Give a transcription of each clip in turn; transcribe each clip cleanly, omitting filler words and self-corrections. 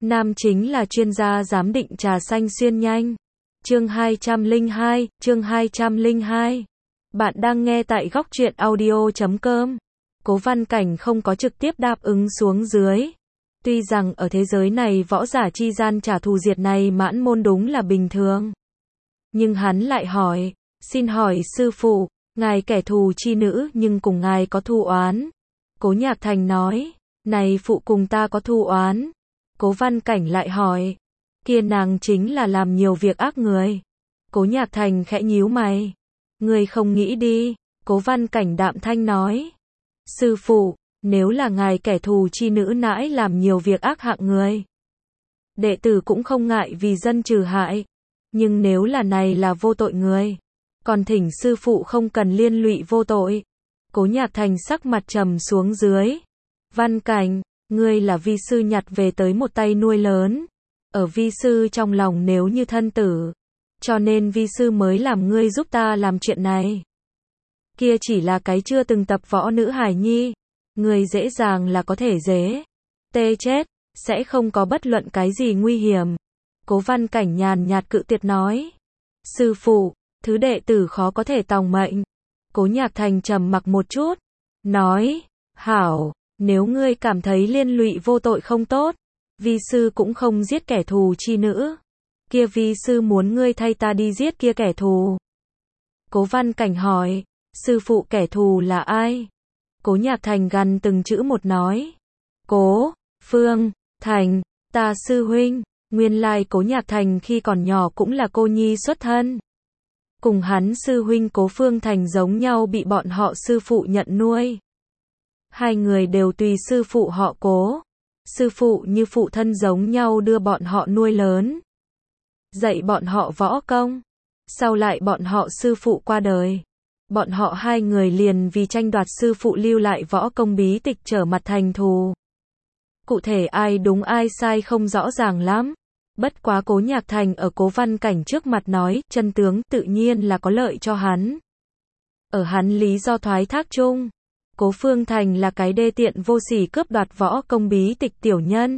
Nam chính là chuyên gia giám định trà xanh xuyên nhanh. Chương 202. Bạn đang nghe tại góc truyện audio.com. Cố Văn Cảnh không có trực tiếp đáp ứng xuống dưới. Tuy rằng ở thế giới này võ giả chi gian trả thù diệt này mãn môn đúng là bình thường. Nhưng hắn lại hỏi, xin hỏi sư phụ, ngài kẻ thù chi nữ nhưng cùng ngài có thù oán. Cố Nhạc Thành nói, này phụ cùng ta có thù oán. Cố Văn Cảnh lại hỏi, kia nàng chính là làm nhiều việc ác người. Cố Nhạc Thành khẽ nhíu mày. Người không nghĩ đi. Cố Văn Cảnh đạm thanh nói, sư phụ, nếu là ngài kẻ thù chi nữ nãi làm nhiều việc ác hạng người, đệ tử cũng không ngại vì dân trừ hại. Nhưng nếu là này là vô tội người, còn thỉnh sư phụ không cần liên lụy vô tội. Cố Nhạc Thành sắc mặt trầm xuống dưới. Văn Cảnh, ngươi là vi sư nhặt về tới một tay nuôi lớn. Ở vi sư trong lòng nếu như thân tử. Cho nên vi sư mới làm ngươi giúp ta làm chuyện này. Kia chỉ là cái chưa từng tập võ nữ hài nhi. Ngươi dễ dàng là có thể tê chết, sẽ không có bất luận cái gì nguy hiểm. Cố Văn Cảnh nhàn nhạt cự tuyệt nói. Sư phụ, thứ đệ tử khó có thể tòng mệnh. Cố Nhạc Thành trầm mặc một chút. Nói, hảo, nếu ngươi cảm thấy liên lụy vô tội không tốt, vi sư cũng không giết kẻ thù chi nữ. Kia vi sư muốn ngươi thay ta đi giết kia kẻ thù. Cố Văn Cảnh hỏi, sư phụ kẻ thù là ai? Cố Nhạc Thành gằn từng chữ một nói. Cố Phương Thành, ta sư huynh. Nguyên lai Cố Nhạc Thành khi còn nhỏ cũng là cô nhi xuất thân. Cùng hắn sư huynh Cố Phương Thành giống nhau bị bọn họ sư phụ nhận nuôi. Hai người đều tùy sư phụ họ Cố. Sư phụ như phụ thân giống nhau đưa bọn họ nuôi lớn. Dạy bọn họ võ công. Sau lại bọn họ sư phụ qua đời. Bọn họ hai người liền vì tranh đoạt sư phụ lưu lại võ công bí tịch trở mặt thành thù. Cụ thể ai đúng ai sai không rõ ràng lắm. Bất quá Cố Nhạc Thành ở Cố Văn Cảnh trước mặt nói, chân tướng tự nhiên là có lợi cho hắn. Ở hắn lý do thoái thác chung, Cố Phương Thành là cái đê tiện vô sỉ cướp đoạt võ công bí tịch tiểu nhân.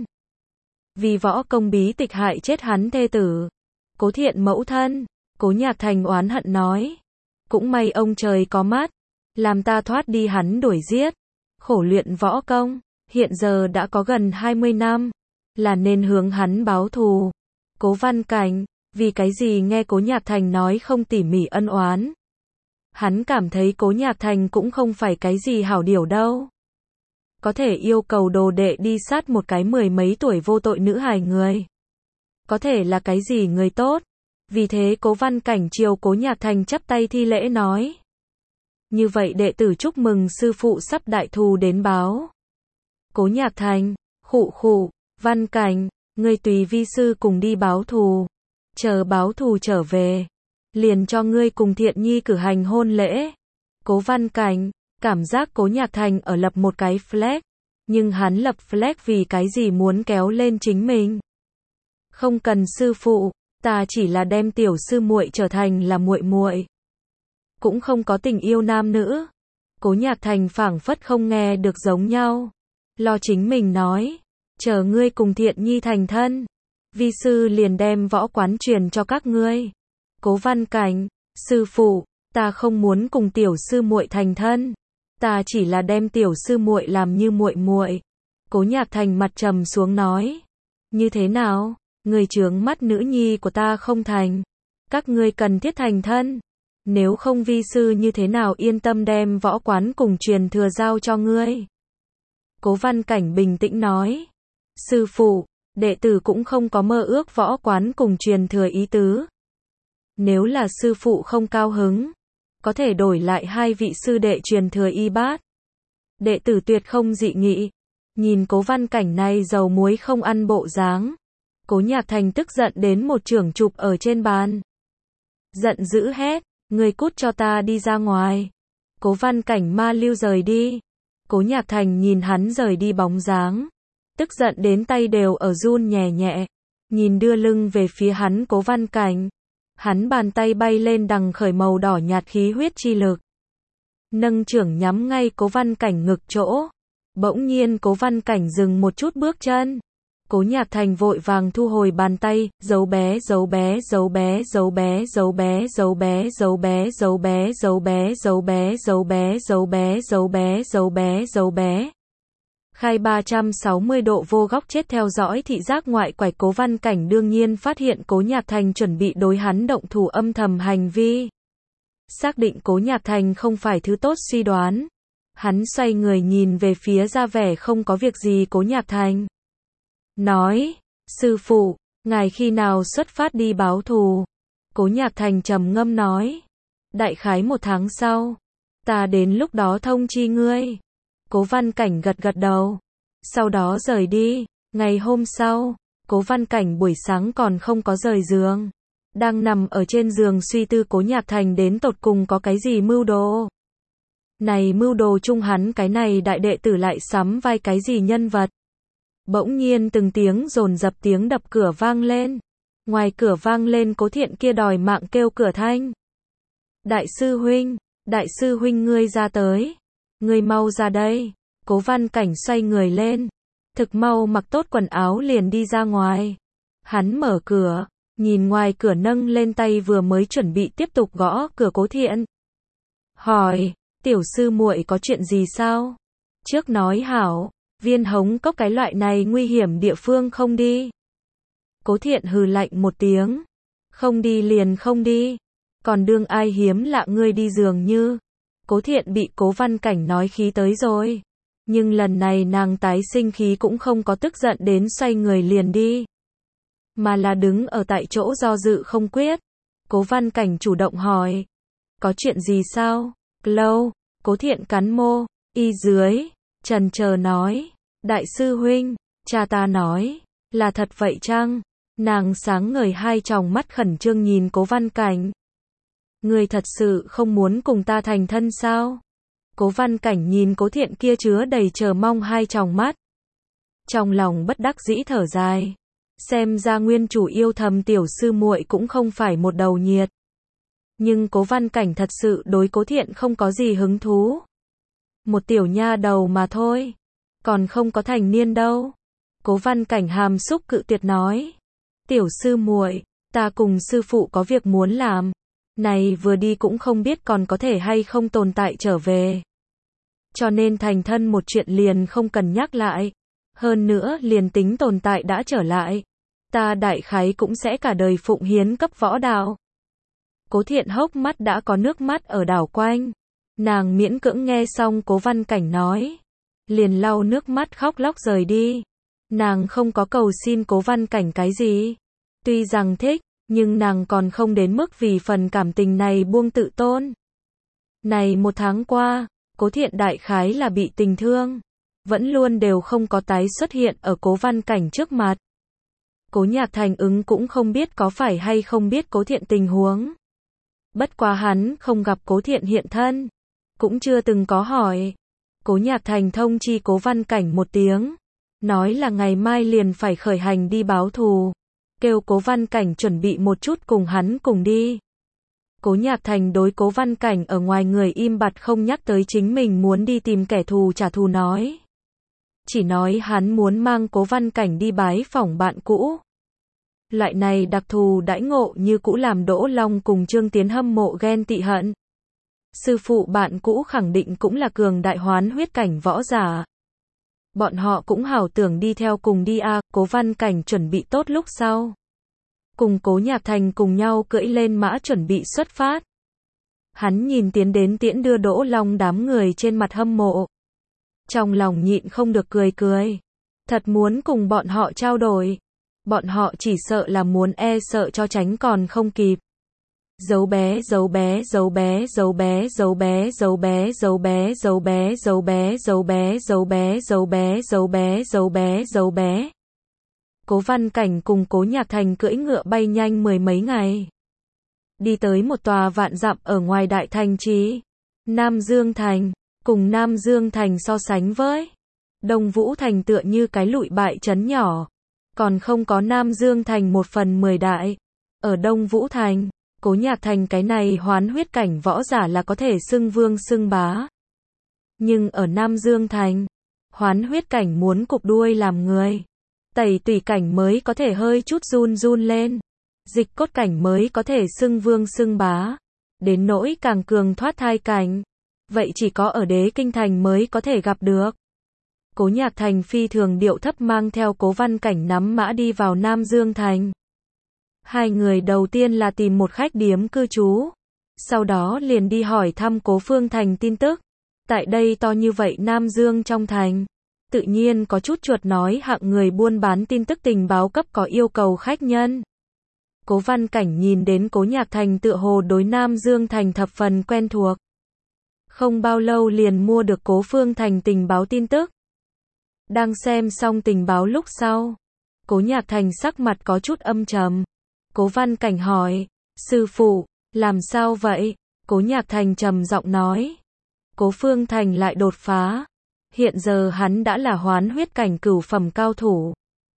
Vì võ công bí tịch hại chết hắn thê tử, Cố Thiện mẫu thân. Cố Nhạc Thành oán hận nói, cũng may ông trời có mắt, làm ta thoát đi hắn đuổi giết. Khổ luyện võ công, hiện giờ đã có gần 20 năm, là nên hướng hắn báo thù. Cố Văn Cảnh, vì cái gì nghe Cố Nhạc Thành nói không tỉ mỉ ân oán. Hắn cảm thấy Cố Nhạc Thành cũng không phải cái gì hảo điều đâu. Có thể yêu cầu đồ đệ đi sát một cái 10 mấy tuổi vô tội nữ hài người. Có thể là cái gì người tốt. Vì thế Cố Văn Cảnh chiều Cố Nhạc Thành chắp tay thi lễ nói. Như vậy đệ tử chúc mừng sư phụ sắp đại thù đến báo. Cố Nhạc Thành, khụ, Văn Cảnh, ngươi tùy vi sư cùng đi báo thù. Chờ báo thù trở về, liền cho ngươi cùng Thiện Nhi cử hành hôn lễ. Cố Văn Cảnh, cảm giác Cố Nhạc Thành ở lập một cái flag. Nhưng hắn lập flag vì cái gì muốn kéo lên chính mình. Không cần sư phụ, ta chỉ là đem tiểu sư muội trở thành là muội muội. Cũng không có tình yêu nam nữ. Cố Nhạc Thành phảng phất không nghe được giống nhau. Lo chính mình nói, chờ ngươi cùng Thiện Nhi thành thân, vi sư liền đem võ quán truyền cho các ngươi. Cố Văn Cảnh, sư phụ, ta không muốn cùng tiểu sư muội thành thân, ta chỉ là đem tiểu sư muội làm như muội muội. Cố Nhạc Thành mặt trầm xuống nói, như thế nào, người chướng mắt nữ nhi của ta không thành, các ngươi cần thiết thành thân, nếu không vi sư như thế nào yên tâm đem võ quán cùng truyền thừa giao cho ngươi. Cố Văn Cảnh bình tĩnh nói, sư phụ, đệ tử cũng không có mơ ước võ quán cùng truyền thừa ý tứ. Nếu là sư phụ không cao hứng, có thể đổi lại hai vị sư đệ truyền thừa y bát. Đệ tử tuyệt không dị nghị. Nhìn Cố Văn Cảnh này dầu muối không ăn bộ dáng. Cố Nhạc Thành tức giận đến một chưởng chụp ở trên bàn. Giận dữ hét, ngươi cút cho ta đi ra ngoài. Cố Văn Cảnh ma lưu rời đi. Cố Nhạc Thành nhìn hắn rời đi bóng dáng, tức giận đến tay đều ở run nhẹ nhẹ. Nhìn đưa lưng về phía hắn Cố Văn Cảnh, hắn bàn tay bay lên đằng khởi màu đỏ nhạt khí huyết chi lực. Nâng chưởng nhắm ngay Cố Văn Cảnh ngực chỗ. Bỗng nhiên Cố Văn Cảnh dừng một chút bước chân. Cố Nhạc Thành vội vàng thu hồi bàn tay, giấu bé, giấu bé, giấu bé, giấu bé, giấu bé, giấu bé, giấu bé, giấu bé, giấu bé, giấu bé, giấu bé, giấu bé, giấu bé, giấu bé, giấu bé. Khai 360 độ vô góc chết theo dõi thị giác ngoại quải. Cố Văn Cảnh đương nhiên phát hiện Cố Nhạc Thành chuẩn bị đối hắn động thủ, âm thầm hành vi. Xác định Cố Nhạc Thành không phải thứ tốt suy đoán. Hắn xoay người nhìn về phía ra vẻ không có việc gì Cố Nhạc Thành. Nói, sư phụ, ngài khi nào xuất phát đi báo thù? Cố Nhạc Thành trầm ngâm nói, đại khái 1 tháng sau, ta đến lúc đó thông chi ngươi. Cố Văn Cảnh gật gật đầu, sau đó rời đi. Ngày hôm sau, Cố Văn Cảnh buổi sáng còn không có rời giường, đang nằm ở trên giường suy tư Cố Nhạc Thành đến tột cùng có cái gì mưu đồ. Này mưu đồ chung hắn cái này đại đệ tử lại sắm vai cái gì nhân vật. Bỗng nhiên từng tiếng dồn dập tiếng đập cửa vang lên. Ngoài cửa vang lên Cố Thiện kia đòi mạng kêu cửa thanh. Đại sư huynh ngươi ra tới. Ngươi mau ra đây. Cố Văn Cảnh xoay người lên. Thực mau mặc tốt quần áo liền đi ra ngoài. Hắn mở cửa, nhìn ngoài cửa nâng lên tay vừa mới chuẩn bị tiếp tục gõ cửa Cố Thiện. Hỏi, tiểu sư muội có chuyện gì sao? Trước nói hảo, Viên Hống Cốc cái loại này nguy hiểm địa phương không đi. Cố Thiện hừ lạnh một tiếng. Không đi liền không đi. Còn đương ai hiếm lạ ngươi đi dường như. Cố Thiện bị Cố Văn Cảnh nói khí tới rồi. Nhưng lần này nàng tái sinh khí cũng không có tức giận đến xoay người liền đi. Mà là đứng ở tại chỗ do dự không quyết. Cố Văn Cảnh chủ động hỏi. Có chuyện gì sao? Lâu, Cố Thiện cắn môi, y dưới, chần chờ nói. Đại sư huynh, cha ta nói, là thật vậy chăng? Nàng sáng ngời hai tròng mắt khẩn trương nhìn Cố Văn Cảnh. Ngươi thật sự không muốn cùng ta thành thân sao? Cố Văn Cảnh nhìn Cố Thiện kia chứa đầy chờ mong hai tròng mắt. Trong lòng bất đắc dĩ thở dài. Xem ra nguyên chủ yêu thầm tiểu sư muội cũng không phải một đầu nhiệt. Nhưng Cố Văn Cảnh thật sự đối Cố Thiện không có gì hứng thú. Một tiểu nha đầu mà thôi. Còn không có thành niên đâu. Cố Văn Cảnh hàm xúc cự tuyệt nói. Tiểu sư muội, ta cùng sư phụ có việc muốn làm. Này vừa đi cũng không biết còn có thể hay không tồn tại trở về. Cho nên thành thân một chuyện liền không cần nhắc lại. Hơn nữa liền tính tồn tại đã trở lại. Ta đại khái cũng sẽ cả đời phụng hiến cấp võ đạo. Cố Thiện hốc mắt đã có nước mắt ở đảo quanh. Nàng miễn cưỡng nghe xong Cố Văn Cảnh nói. Liền lau nước mắt khóc lóc rời đi. Nàng không có cầu xin Cố Văn Cảnh cái gì. Tuy rằng thích, nhưng nàng còn không đến mức vì phần cảm tình này buông tự tôn. Này 1 tháng qua, Cố Thiện đại khái là bị tình thương. Vẫn luôn đều không có tái xuất hiện ở Cố Văn Cảnh trước mặt. Cố Nhạc Thành ứng cũng không biết có phải hay không biết Cố Thiện tình huống. Bất quá hắn không gặp Cố Thiện hiện thân. Cũng chưa từng có hỏi. Cố Nhạc Thành thông chi Cố Văn Cảnh một tiếng. Nói là ngày mai liền phải khởi hành đi báo thù. Kêu Cố Văn Cảnh chuẩn bị một chút cùng hắn cùng đi. Cố Nhạc Thành đối Cố Văn Cảnh ở ngoài người im bặt không nhắc tới chính mình muốn đi tìm kẻ thù trả thù nói. Chỉ nói hắn muốn mang Cố Văn Cảnh đi bái phỏng bạn cũ. Loại này đặc thù đãi ngộ như cũ làm Đỗ Long cùng Trương Tiến hâm mộ ghen tị hận. Sư phụ bạn cũ khẳng định cũng là cường đại hoán huyết cảnh võ giả. Bọn họ cũng hảo tưởng đi theo cùng đi a. Cố Văn Cảnh chuẩn bị tốt lúc sau. Cùng Cố Nhạc Thành cùng nhau cưỡi lên mã chuẩn bị xuất phát. Hắn nhìn tiến đến tiễn đưa Đỗ Long đám người trên mặt hâm mộ. Trong lòng nhịn không được cười cười. Thật muốn cùng bọn họ trao đổi. Bọn họ chỉ sợ là muốn sợ cho tránh còn không kịp. Dấu bé dấu bé dấu bé dấu bé dấu bé dấu bé dấu bé dấu bé dấu bé dấu bé dấu bé dấu bé dấu bé dấu bé dấu bé. Cố Văn Cảnh cùng Cố Nhạc Thành cưỡi ngựa bay nhanh 10 mấy ngày. Đi tới một tòa vạn dặm ở ngoài đại thành trì. Nam Dương Thành. Cùng Nam Dương Thành so sánh với Đông Vũ Thành tựa như cái lụi bại trấn nhỏ. Còn không có Nam Dương Thành 1/10 đại. Ở Đông Vũ Thành, Cố Nhạc Thành cái này hoán huyết cảnh võ giả là có thể xưng vương xưng bá. Nhưng ở Nam Dương Thành, hoán huyết cảnh muốn cụp đuôi làm người. Tẩy tủy cảnh mới có thể hơi chút run run lên. Dịch cốt cảnh mới có thể xưng vương xưng bá. Đến nỗi càng cường thoát thai cảnh, vậy chỉ có ở Đế Kinh Thành mới có thể gặp được. Cố Nhạc Thành phi thường điệu thấp mang theo Cố Văn Cảnh nắm mã đi vào Nam Dương Thành. Hai người đầu tiên là tìm một khách điếm cư trú. Sau đó liền đi hỏi thăm Cố Phương Thành tin tức. Tại đây to như vậy Nam Dương trong thành. Tự nhiên có chút chuột nói hạng người buôn bán tin tức tình báo cấp có yêu cầu khách nhân. Cố Văn Cảnh nhìn đến Cố Nhạc Thành tựa hồ đối Nam Dương Thành thập phần quen thuộc. Không bao lâu liền mua được Cố Phương Thành tình báo tin tức. Đang xem xong tình báo lúc sau, Cố Nhạc Thành sắc mặt có chút âm trầm. Cố Văn Cảnh hỏi, sư phụ, làm sao vậy? Cố Nhạc Thành trầm giọng nói, Cố Phương Thành lại đột phá. Hiện giờ hắn đã là hoán huyết cảnh cửu phẩm cao thủ.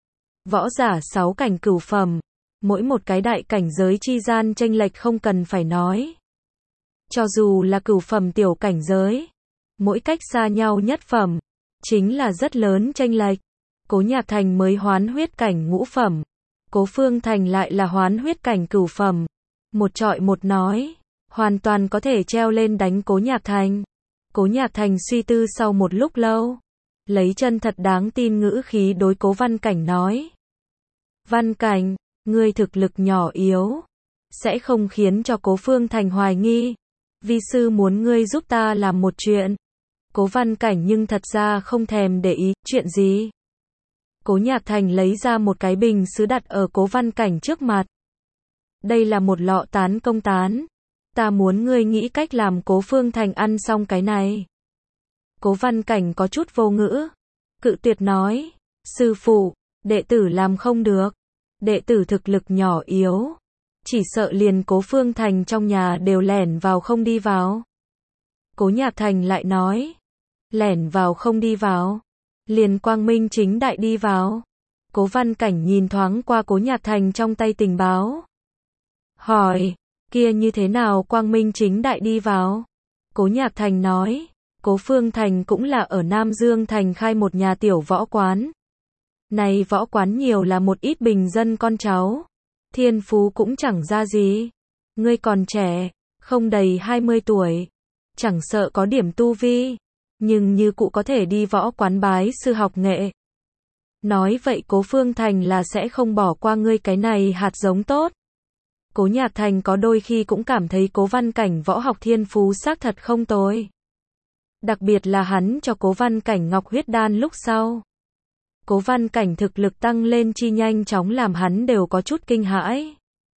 Võ giả 6 cảnh cửu phẩm, mỗi một cái đại cảnh giới chi gian chênh lệch không cần phải nói. Cho dù là cửu phẩm tiểu cảnh giới, mỗi cách xa nhau nhất phẩm, chính là rất lớn chênh lệch. Cố Nhạc Thành mới hoán huyết cảnh ngũ phẩm, Cố Phương Thành lại là hoán huyết cảnh cửu phẩm. Một trọi một nói, hoàn toàn có thể treo lên đánh Cố Nhạc Thành. Cố Nhạc Thành suy tư sau một lúc lâu, lấy chân thật đáng tin ngữ khí đối Cố Văn Cảnh nói. Văn Cảnh, ngươi thực lực nhỏ yếu, sẽ không khiến cho Cố Phương Thành hoài nghi. Vi sư muốn ngươi giúp ta làm một chuyện. Cố Văn Cảnh nhưng thật ra không thèm để ý, chuyện gì? Cố Nhạc Thành lấy ra một cái bình sứ đặt ở Cố Văn Cảnh trước mặt. Đây là một lọ tán công tán. Ta muốn ngươi nghĩ cách làm Cố Phương Thành ăn xong cái này. Cố Văn Cảnh có chút vô ngữ, cự tuyệt nói, sư phụ, đệ tử làm không được. Đệ tử thực lực nhỏ yếu, chỉ sợ liền Cố Phương Thành trong nhà đều lẻn vào không đi vào. Cố Nhạc Thành lại nói, lẻn vào không đi vào, liền quang minh chính đại đi vào. Cố Văn Cảnh nhìn thoáng qua Cố Nhạc Thành trong tay tình báo. Hỏi, kia như thế nào quang minh chính đại đi vào? Cố Nhạc Thành nói, Cố Phương Thành cũng là ở Nam Dương Thành khai một nhà tiểu võ quán. Này võ quán nhiều là một ít bình dân con cháu. Thiên phú cũng chẳng ra gì. Ngươi còn trẻ, không đầy 20 tuổi. Chẳng sợ có điểm tu vi. Nhưng như cụ có thể đi võ quán bái sư học nghệ. Nói vậy Cố Phương Thành là sẽ không bỏ qua ngươi cái này hạt giống tốt. Cố Nhạc Thành có đôi khi cũng cảm thấy Cố Văn Cảnh võ học thiên phú xác thật không tồi. Đặc biệt là hắn cho Cố Văn Cảnh ngọc huyết đan lúc sau. Cố Văn Cảnh thực lực tăng lên chi nhanh chóng làm hắn đều có chút kinh hãi.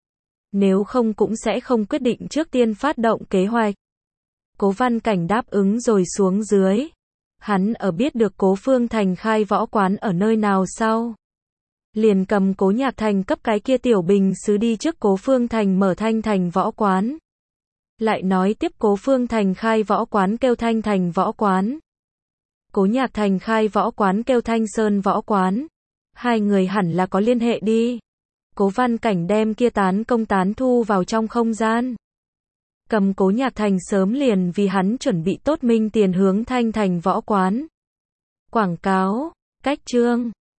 Nếu không cũng sẽ không quyết định trước tiên phát động kế hoạch. Cố Văn Cảnh đáp ứng rồi xuống dưới. Hắn ở biết được Cố Phương Thành khai võ quán ở nơi nào sau. Liền cầm Cố Nhạc Thành cấp cái kia tiểu bình sứ đi trước Cố Phương Thành mở Thanh Thành võ quán. Lại nói tiếp Cố Phương Thành khai võ quán kêu Thanh Thành võ quán. Cố Nhạc Thành khai võ quán kêu Thanh Sơn võ quán. Hai người hẳn là có liên hệ đi. Cố Văn Cảnh đem kia tán công tán thu vào trong không gian. Cầm Cố Nhạc Thành sớm liền vì hắn chuẩn bị tốt minh tiền hướng Thanh Thành võ quán. Quảng cáo, cách chương.